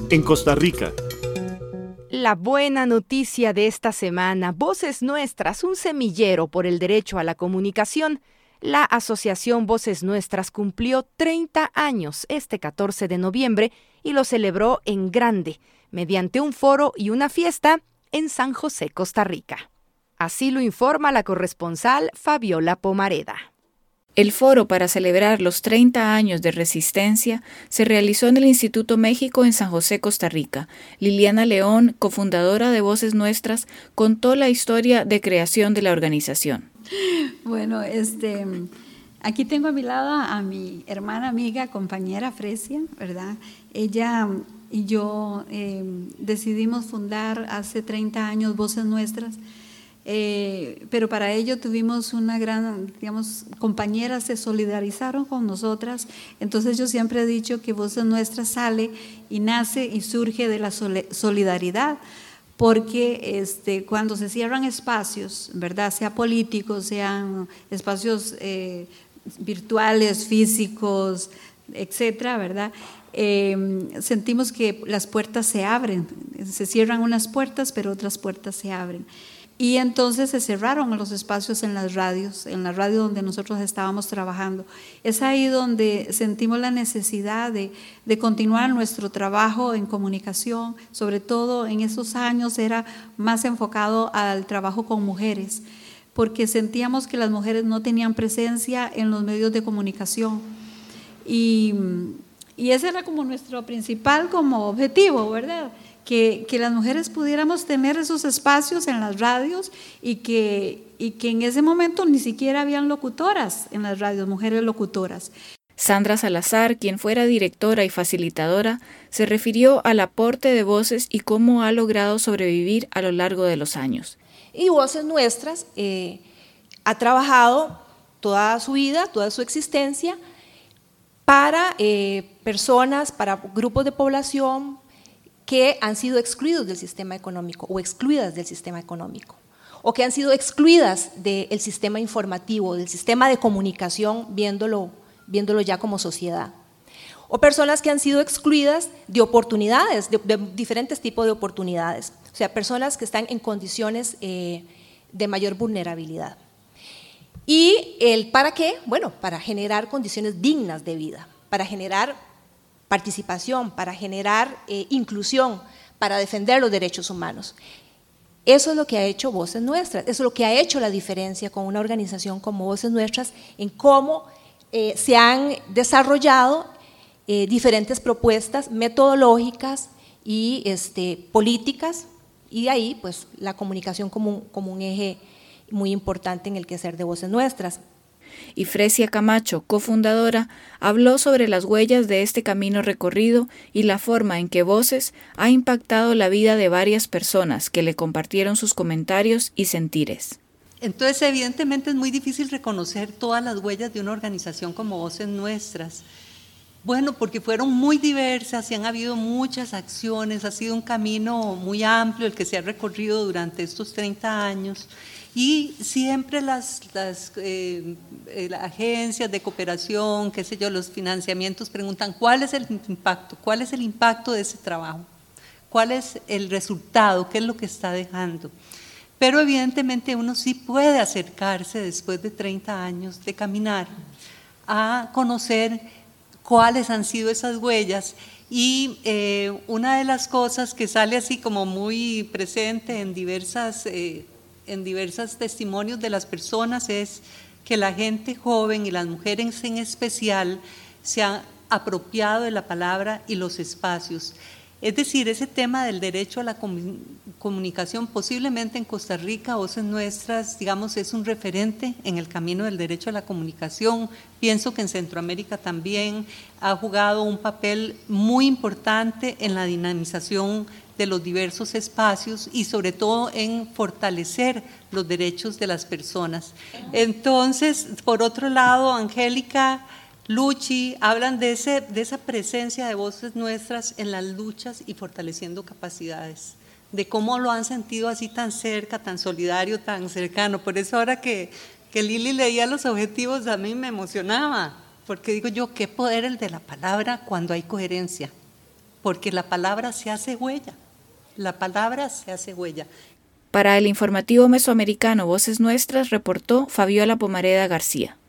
en Costa Rica. La buena noticia de esta semana, Voces Nuestras, un semillero por el derecho a la comunicación. La Asociación Voces Nuestras cumplió 30 años este 14 de noviembre y lo celebró en grande, mediante un foro y una fiesta en San José, Costa Rica. Así lo informa la corresponsal Fabiola Pomareda. El foro para celebrar los 30 años de resistencia se realizó en el Instituto México en San José, Costa Rica. Liliana León, cofundadora de Voces Nuestras, contó la historia de creación de la organización. Bueno, aquí tengo a mi lado a mi hermana, amiga, compañera Fresia, ¿verdad? Ella y yo decidimos fundar hace 30 años Voces Nuestras. Pero para ello tuvimos una gran, compañeras se solidarizaron con nosotras. Entonces yo siempre he dicho que Voces Nuestras sale y nace y surge de la solidaridad, porque cuando se cierran espacios, ¿verdad? Sea políticos, sean espacios virtuales, físicos, etcétera, ¿verdad? Sentimos que las puertas se abren, se cierran unas puertas, pero otras puertas se abren. Y entonces se cerraron los espacios en las radios, en la radio donde nosotros estábamos trabajando. Es ahí donde sentimos la necesidad de continuar nuestro trabajo en comunicación, sobre todo en esos años era más enfocado al trabajo con mujeres, porque sentíamos que las mujeres no tenían presencia en los medios de comunicación. Y ese era como nuestro principal como objetivo, ¿verdad? Que las mujeres pudiéramos tener esos espacios en las radios y que en ese momento ni siquiera habían locutoras en las radios, mujeres locutoras. Sandra Salazar, quien fuera directora y facilitadora, se refirió al aporte de Voces y cómo ha logrado sobrevivir a lo largo de los años. Y Voces Nuestras ha trabajado toda su vida, toda su existencia para personas, para grupos de población que han sido excluidos del sistema económico o excluidas del sistema económico, o que han sido excluidas del sistema informativo, del sistema de comunicación, viéndolo ya como sociedad, o personas que han sido excluidas de oportunidades, de diferentes tipos de oportunidades, o sea, personas que están en condiciones de mayor vulnerabilidad. ¿Y para qué? Bueno, para generar condiciones dignas de vida, para generar participación, para generar inclusión, para defender los derechos humanos. Eso es lo que ha hecho Voces Nuestras, eso es lo que ha hecho la diferencia con una organización como Voces Nuestras, en cómo se han desarrollado diferentes propuestas metodológicas y políticas, y de ahí pues la comunicación como un eje muy importante en el quehacer de Voces Nuestras. Y Fresia Camacho, cofundadora, habló sobre las huellas de este camino recorrido y la forma en que Voces ha impactado la vida de varias personas que le compartieron sus comentarios y sentires. Entonces, evidentemente es muy difícil reconocer todas las huellas de una organización como Voces Nuestras. Bueno, porque fueron muy diversas y han habido muchas acciones, ha sido un camino muy amplio el que se ha recorrido durante estos 30 años. Y siempre las agencias de cooperación, qué sé yo, los financiamientos preguntan ¿cuál es el impacto? ¿Cuál es el impacto de ese trabajo? ¿Cuál es el resultado? ¿Qué es lo que está dejando? Pero evidentemente uno sí puede acercarse después de 30 años de caminar a conocer cuáles han sido esas huellas. Y una de las cosas que sale así como muy presente en diversos testimonios de las personas es que la gente joven y las mujeres en especial se han apropiado de la palabra y los espacios. Es decir, ese tema del derecho a la comunicación, posiblemente en Costa Rica, Voces Nuestras, digamos, es un referente en el camino del derecho a la comunicación. Pienso que en Centroamérica también ha jugado un papel muy importante en la dinamización de los diversos espacios y sobre todo en fortalecer los derechos de las personas. Entonces, por otro lado, Angélica, Luchi, hablan de esa presencia de Voces Nuestras en las luchas y fortaleciendo capacidades, de cómo lo han sentido así tan cerca, tan solidario, tan cercano. Por eso ahora que Lili leía los objetivos a mí me emocionaba, porque digo yo, qué poder el de la palabra cuando hay coherencia. porque la palabra se hace huella, la palabra se hace huella. Para el informativo mesoamericano Voces Nuestras reportó Fabiola Pomareda García.